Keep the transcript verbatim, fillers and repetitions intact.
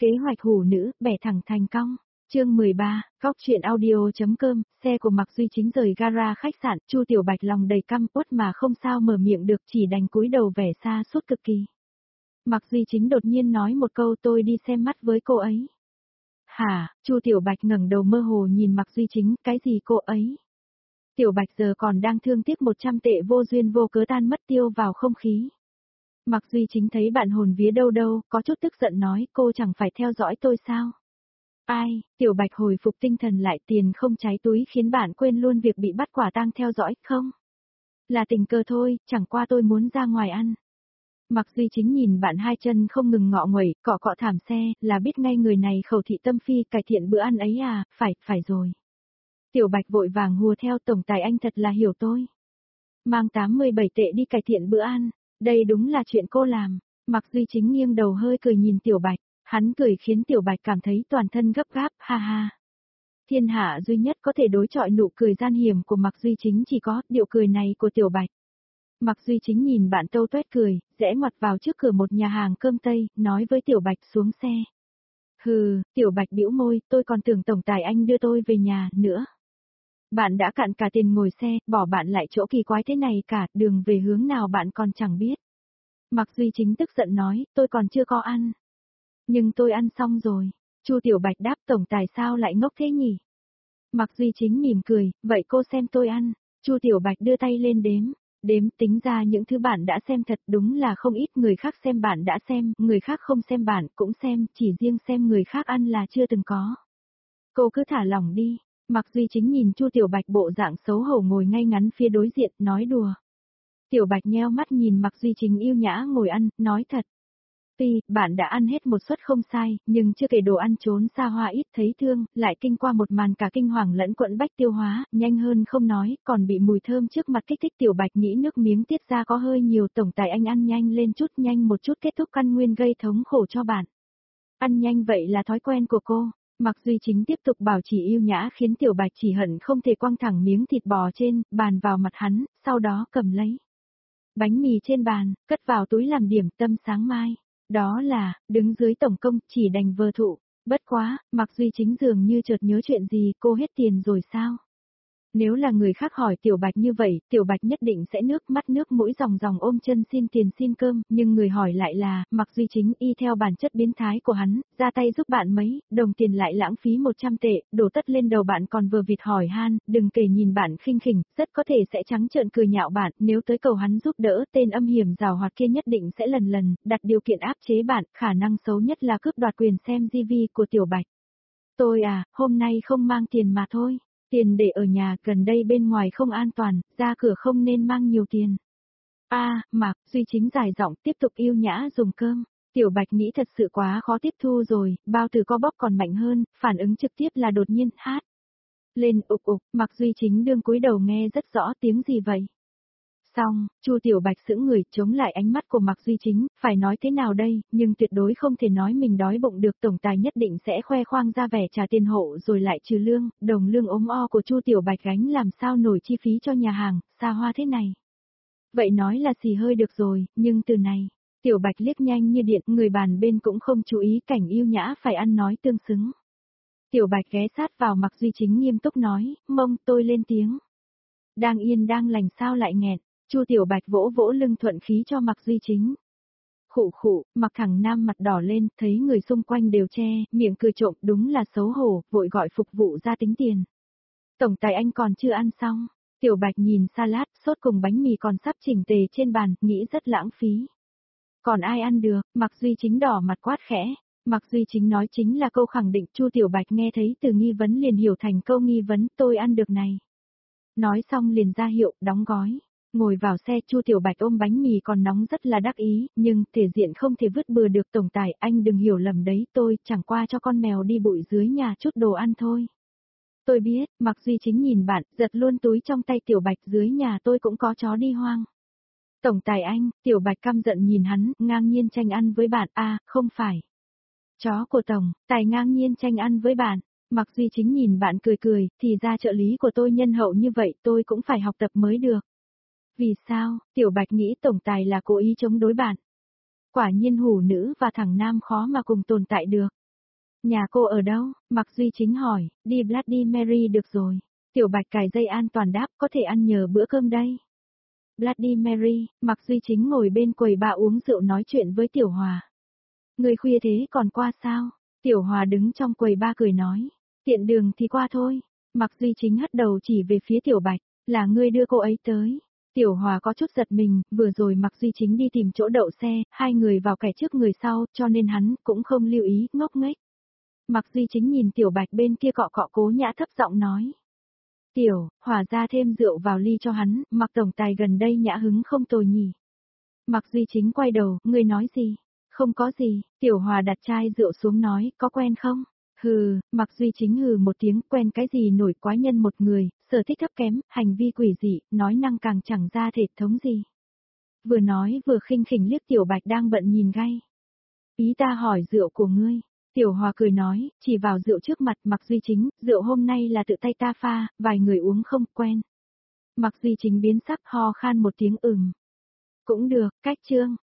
Kế hoạch hủ nữ, bẻ thẳng thành cong. Chương mười ba, Góc truyện audio.com, xe của Mạc Duy Chính rời gara khách sạn, Chu Tiểu Bạch lòng đầy căm uất mà không sao mở miệng được, chỉ đành cúi đầu vẻ xa suốt cực kỳ. Mạc Duy Chính đột nhiên nói một câu, tôi đi xem mắt với cô ấy. Hả? Chu Tiểu Bạch ngẩng đầu mơ hồ nhìn Mạc Duy Chính, cái gì cô ấy? Tiểu Bạch giờ còn đang thương tiếc một trăm tệ vô duyên vô cớ tan mất tiêu vào không khí. Mạc Duy Chính thấy bạn hồn vía đâu đâu, có chút tức giận nói, cô chẳng phải theo dõi tôi sao? Ai? Tiểu Bạch hồi phục tinh thần lại, tiền không cháy túi khiến bạn quên luôn việc bị bắt quả tang theo dõi, không? Là tình cờ thôi, chẳng qua tôi muốn ra ngoài ăn. Mạc Duy Chính nhìn bạn hai chân không ngừng ngọ nguậy, cọ cọ thảm xe, là biết ngay người này khẩu thị tâm phi cải thiện bữa ăn ấy à, phải, phải rồi. Tiểu Bạch vội vàng hùa theo, tổng tài anh thật là hiểu tôi. Mang tám mươi bảy tệ đi cải thiện bữa ăn, đây đúng là chuyện cô làm. Mạc Duy Chính nghiêng đầu hơi cười nhìn Tiểu Bạch, hắn cười khiến Tiểu Bạch cảm thấy toàn thân gấp gáp, ha ha. Thiên hạ duy nhất có thể đối chọi nụ cười gian hiểm của Mạc Duy Chính chỉ có điệu cười này của Tiểu Bạch. Mạc Duy Chính nhìn bạn tâu tuét cười, rẽ ngoặt vào trước cửa một nhà hàng cơm Tây, nói với Tiểu Bạch xuống xe. Hừ, Tiểu Bạch bĩu môi, tôi còn tưởng tổng tài anh đưa tôi về nhà, nữa. Bạn đã cạn cả tiền ngồi xe, bỏ bạn lại chỗ kỳ quái thế này cả, đường về hướng nào bạn còn chẳng biết. Mạc Duy Chính tức giận nói, tôi còn chưa có ăn. Nhưng tôi ăn xong rồi. Chu Tiểu Bạch đáp, tổng tài sao lại ngốc thế nhỉ? Mạc Duy Chính mỉm cười, vậy cô xem tôi ăn. Chu Tiểu Bạch đưa tay lên đếm. Đếm tính ra những thứ bạn đã xem thật đúng là không ít, người khác xem bạn đã xem, người khác không xem bạn cũng xem, chỉ riêng xem người khác ăn là chưa từng có. Cô cứ thả lỏng đi. Mạc Duy Chính nhìn Chu Tiểu Bạch bộ dạng xấu hổ ngồi ngay ngắn phía đối diện, nói đùa. Tiểu Bạch nheo mắt nhìn Mạc Duy Chính yêu nhã ngồi ăn, nói thật. Tuy, bạn đã ăn hết một suất không sai, nhưng chưa kể đồ ăn trốn xa hoa ít thấy thương, lại kinh qua một màn cả kinh hoàng lẫn quẫn bách tiêu hóa, nhanh hơn không nói, còn bị mùi thơm trước mặt kích thích. Tiểu Bạch nghĩ nước miếng tiết ra có hơi nhiều, tổng tài anh ăn nhanh lên chút, nhanh một chút kết thúc căn nguyên gây thống khổ cho bạn. Ăn nhanh vậy là thói quen của cô. Mạc Duy Chính tiếp tục bảo chỉ yêu nhã khiến Tiểu Bạch chỉ hận không thể quăng thẳng miếng thịt bò trên bàn vào mặt hắn, sau đó cầm lấy bánh mì trên bàn, cất vào túi làm điểm tâm sáng mai. Đó là, đứng dưới tổng công, chỉ đành vờ thụ. Bất quá, Mạc Duy Chính dường như chợt nhớ chuyện gì, cô hết tiền rồi sao? Nếu là người khác hỏi Tiểu Bạch như vậy, Tiểu Bạch nhất định sẽ nước mắt nước mũi ròng ròng ôm chân xin tiền xin cơm, nhưng người hỏi lại là, Mạc Duy Chính y theo bản chất biến thái của hắn, ra tay giúp bạn mấy, đồng tiền lại lãng phí một trăm tệ, đổ tất lên đầu bạn còn vừa vịt hỏi han, đừng kể nhìn bạn khinh khỉnh, rất có thể sẽ trắng trợn cười nhạo bạn, nếu tới cầu hắn giúp đỡ, tên âm hiểm giàu hoạt kia nhất định sẽ lần lần, đặt điều kiện áp chế bạn, khả năng xấu nhất là cướp đoạt quyền xem ti vi của Tiểu Bạch. Tôi à, hôm nay không mang tiền mà thôi. Tiền để ở nhà, gần đây bên ngoài không an toàn, ra cửa không nên mang nhiều tiền. A, à, Mạc Duy Chính dài giọng tiếp tục yêu nhã dùng cơm. Tiểu Bạch nghĩ thật sự quá khó tiếp thu rồi, bao từ co bóp còn mạnh hơn, phản ứng trực tiếp là đột nhiên, hát. Lên ục ục, Mạc Duy Chính đương cúi đầu nghe rất rõ tiếng gì vậy. Xong, Chu Tiểu Bạch sững người, chống lại ánh mắt của Mạc Duy Chính, phải nói thế nào đây, nhưng tuyệt đối không thể nói mình đói bụng được, tổng tài nhất định sẽ khoe khoang ra vẻ trả tiền hộ rồi lại trừ lương, đồng lương ốm o của Chu Tiểu Bạch gánh làm sao nổi chi phí cho nhà hàng, xa hoa thế này. Vậy nói là xì hơi được rồi, nhưng từ này, Tiểu Bạch liếc nhanh như điện, người bàn bên cũng không chú ý cảnh yêu nhã phải ăn nói tương xứng. Tiểu Bạch ghé sát vào Mạc Duy Chính nghiêm túc nói, mông tôi lên tiếng. Đang yên đang lành sao lại nghẹn. Chu Tiểu Bạch vỗ vỗ lưng thuận khí cho Mạc Duy Chính. Khụ khụ, Mạc Thằng Nam mặt đỏ lên, thấy người xung quanh đều che, miệng cười trộm, đúng là xấu hổ, vội gọi phục vụ ra tính tiền. Tổng tài anh còn chưa ăn xong. Tiểu Bạch nhìn salad, sốt cùng bánh mì còn sắp chỉnh tề trên bàn, nghĩ rất lãng phí. Còn ai ăn được? Mạc Duy Chính đỏ mặt quát khẽ. Mạc Duy Chính nói chính là câu khẳng định, Chu Tiểu Bạch nghe thấy từ nghi vấn liền hiểu thành câu nghi vấn, tôi ăn được này. Nói xong liền ra hiệu, đóng gói. Ngồi vào xe, Chu Tiểu Bạch ôm bánh mì còn nóng rất là đắc ý, nhưng thể diện không thể vứt bừa được, tổng tài, anh đừng hiểu lầm đấy, tôi chẳng qua cho con mèo đi bụi dưới nhà chút đồ ăn thôi. Tôi biết, Mạc Duy Chính nhìn bạn, giật luôn túi trong tay Tiểu Bạch, dưới nhà tôi cũng có chó đi hoang. Tổng tài anh, Tiểu Bạch căm giận nhìn hắn, ngang nhiên tranh ăn với bạn, a, à, không phải. Chó của tổng, tài ngang nhiên tranh ăn với bạn. Mạc Duy Chính nhìn bạn cười cười, thì ra trợ lý của tôi nhân hậu như vậy, tôi cũng phải học tập mới được. Vì sao? Tiểu Bạch nghĩ tổng tài là cố ý chống đối bạn. Quả nhiên hủ nữ và thằng nam khó mà cùng tồn tại được. Nhà cô ở đâu? Mạc Duy Chính hỏi, đi Bloody Mary được rồi. Tiểu Bạch cài dây an toàn đáp, có thể ăn nhờ bữa cơm đây. Bloody Mary, Mạc Duy Chính ngồi bên quầy bar uống rượu nói chuyện với Tiểu Hòa. Người khuya thế còn qua sao? Tiểu Hòa đứng trong quầy bar cười nói, tiện đường thì qua thôi. Mạc Duy Chính hất đầu chỉ về phía Tiểu Bạch, là ngươi đưa cô ấy tới. Tiểu Hòa có chút giật mình, vừa rồi Mạc Duy Chính đi tìm chỗ đậu xe, hai người vào kẻ trước người sau, cho nên hắn cũng không lưu ý, ngốc nghếch. Mạc Duy Chính nhìn Tiểu Bạch bên kia cọ cọ Cố Nhã thấp giọng nói. Tiểu, Hòa ra thêm rượu vào ly cho hắn, Mạc tổng tài gần đây nhã hứng không tồi nhỉ. Mạc Duy Chính quay đầu, ngươi nói gì? Không có gì, Tiểu Hòa đặt chai rượu xuống nói, có quen không? Hừ, Mạc Duy Chính hừ một tiếng, quen cái gì nổi quái nhân một người, sở thích thấp kém, hành vi quỷ dị, nói năng càng chẳng ra thể thống gì. Vừa nói vừa khinh khỉnh liếc Tiểu Bạch đang bận nhìn gay. Ý ta hỏi rượu của ngươi. Tiểu Hòa cười nói, chỉ vào rượu trước mặt Mạc Duy Chính, rượu hôm nay là tự tay ta pha, vài người uống không quen. Mạc Duy Chính biến sắc ho khan một tiếng ừm. Cũng được, cách chương.